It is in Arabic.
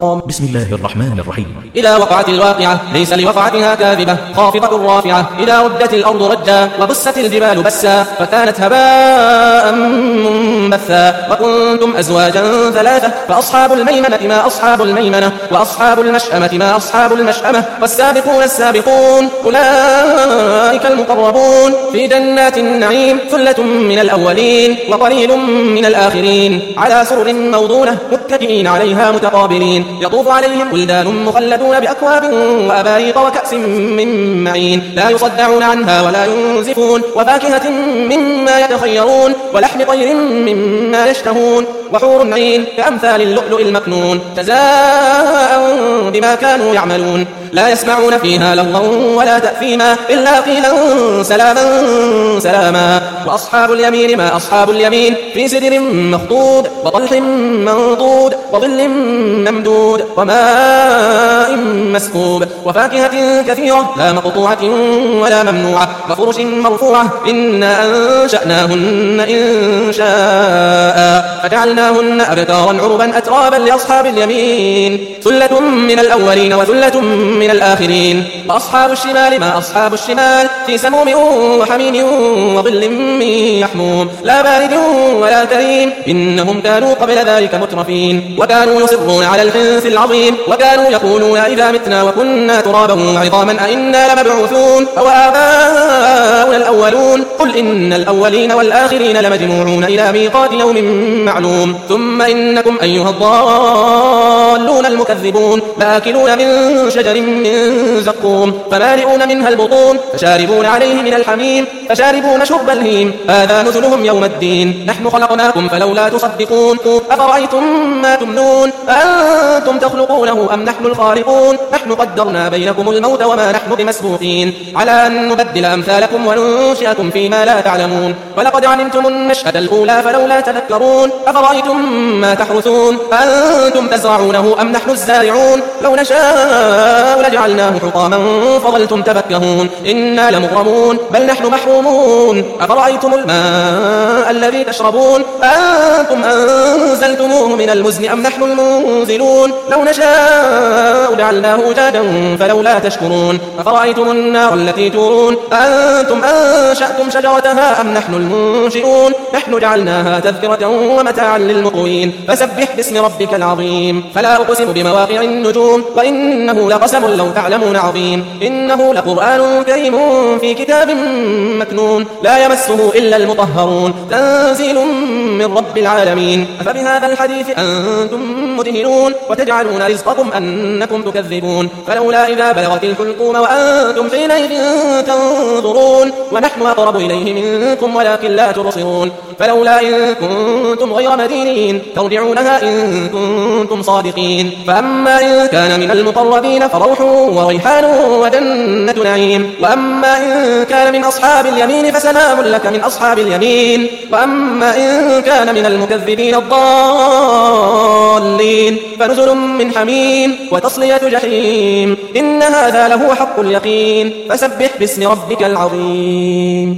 بسم الله الرحمن الرحيم. إذا وقعت الواقعة ليس لوقعتها كاذبة خافضة رافعة. إذا ردت الأرض رجا وبست الجبال بسا فكانت هباء منبثا. وكنتم أزواجا ثلاثة فأصحاب الميمنة ما أصحاب الميمنة وأصحاب المشأمة ما أصحاب المشأمة. والسابقون السابقون أولئك المقربون في جنات النعيم ثلة من الأولين وقليل من الآخرين على سرر موضونة متكئين عليها متقابلين. يطوف عليهم ولدان مخلدون بأكواب وأباريق وكأس من معين لا يصدعون عنها ولا ينزفون. وفاكهة مما يتخيرون ولحم طير مما يشتهون. وحور عين كأمثال اللؤلؤ المكنون جزاء بما كانوا يعملون. لا يسمعون فيها لغوا ولا تأثيما إلا قيلا سلاما سلاما. وأصحاب اليمين ما أصحاب اليمين في سدر مخضود وطلح منضود وظل ممدود وماء مسكوب. وفاكهة كثيرة لا مقطوعة ولا ممنوعة وفرش مرفوعة إنا أنشأناهن إن شاء فجعلناهن أبكارا عربا أترابا لأصحاب اليمين ثلة من الأولين وثلة من الآخرين. وأصحاب الشمال ما أصحاب الشمال في سموم وحميم وظل من يحموم لا بارد ولا كريم إنهم كانوا قبل ذلك مترفين. وكانوا يصرون على الحنث العظيم وكانوا يقولون إذا متنا وكنا ترابا وعظاما أئنا لمبعوثون أو آباؤنا الأولون. قل إن الأولين والآخرين لمجموعون إلى ميقات يوم معلوم. ثم إنكم أيها الضالون المكذبون لآكلون من شجر من زقوم فمالئون منها البطون فشاربون عليه من الحميم فشاربون شرب الهيم هذا نزلهم يوم الدين. نحن خلقناكم فلولا تصدقون. أفرأيتم ما تمنون أنتم تخلقونه أم نحن الخالقون. نحن قدرنا بينكم الموت وما نحن بمسبوقين على أن نبدل أمثالكم وننشئكم فيما لا تعلمون. ولقد علمتم النشأة الأولى فلولا تذكرون. أفرأيتم ما تحرثون أنتم تزرعونه أم نحن الزارعون. لو نشاء لجعلناه حطاما فظلتم تفكهون إنا لمغرمون بل نحن محرومون. أفرأيتم الماء الذي تشربون أنتم أنزلتموه من المزن أم نحن المنزلون. لو نشاء جعلناه أجاجا فلولا تشكرون. أفرأيتم النار التي تورون أنتم أنشأتم شجرتها أم نحن المنشئون. نحن جعلناها تذكرة ومتاعا للمقوين. فسبح باسم ربك العظيم. فلا أقسم بمواقع النجوم وإنه لقسم لو تعلمون عظيم. إنه لقرآن كريم في كتاب مكنون لا يمسه إلا المطهرون تنزيل من رب العالمين. أفبهذا الحديث أنتم مدهنون وتجعلون رزقكم أنكم تكذبون. فلولا إذا بلغت الحلقوم وأنتم حينئذ تنظرون ونحن أقرب إليه منكم ولكن لا تبصرون. فلولا إن كنتم غير مدينين ترجعونها إن كنتم صادقين. فأما إن كان من المقربين فروح وريحان وجنة نعيم. وأما إن كان من أصحاب اليمين فسلام لك من أصحاب اليمين. وأما إن كان من المكذبين الضالين فنزل من حميم وتصلية جحيم. إن هذا لهو حق اليقين. فسبح باسم ربك العظيم.